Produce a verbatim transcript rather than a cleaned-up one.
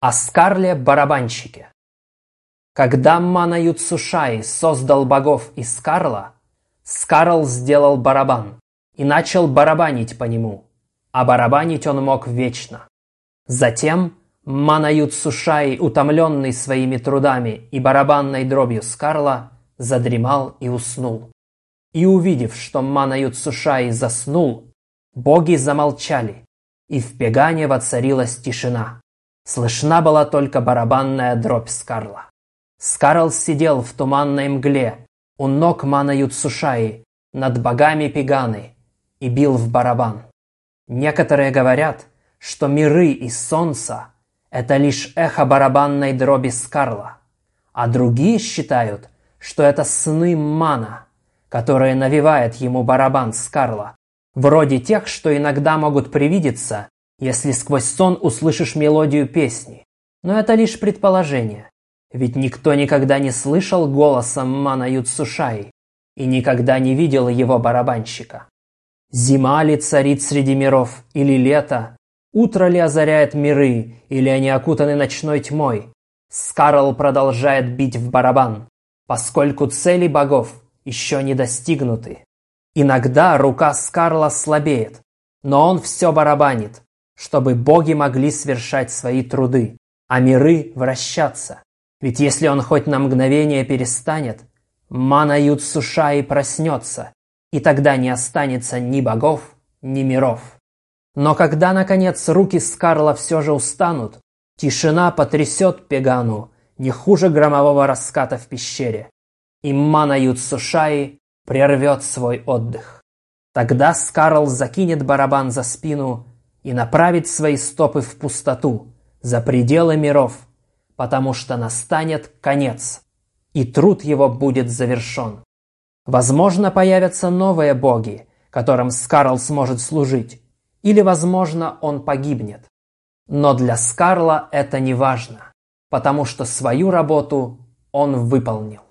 О Скарле-барабанщике. Когда Мана-Юцушай создал богов из Скарла, Скарл сделал барабан и начал барабанить по нему, а барабанить он мог вечно. Затем Мана-Юцушай, утомленный своими трудами и барабанной дробью Скарла, задремал и уснул. И увидев, что Мана-Юцушай заснул, боги замолчали, и в Пегане воцарилась тишина. Слышна была только барабанная дробь Скарла. Скарл сидел в туманной мгле у ног Мана-Юцушаи над богами Пеганы и бил в барабан. Некоторые говорят, что миры и солнце – это лишь эхо барабанной дроби Скарла, а другие считают, что это сны Мана, которые навевает ему барабан Скарла, вроде тех, что иногда могут привидеться, если сквозь сон услышишь мелодию песни. Но это лишь предположение, ведь никто никогда не слышал голоса Мана-Юцушаи и никогда не видел его барабанщика. Зима ли царит среди миров или лето, утро ли озаряет миры или они окутаны ночной тьмой, Скарл продолжает бить в барабан, поскольку цели богов еще не достигнуты. Иногда рука Скарла слабеет, но он все барабанит, чтобы боги могли свершать свои труды, а миры вращаться. Ведь если он хоть на мгновение перестанет, Мана-Юцушаи проснется, и тогда не останется ни богов, ни миров. Но когда, наконец, руки Скарла все же устанут, тишина потрясет Пегану не хуже громового раската в пещере, и Мана-Юцушаи прервет свой отдых. Тогда Скарл закинет барабан за спину и направит свои стопы в пустоту, за пределы миров, потому что настанет конец, и труд его будет завершен. Возможно, появятся новые боги, которым Скарл сможет служить, или, возможно, он погибнет. Но для Скарла это не важно, потому что свою работу он выполнил.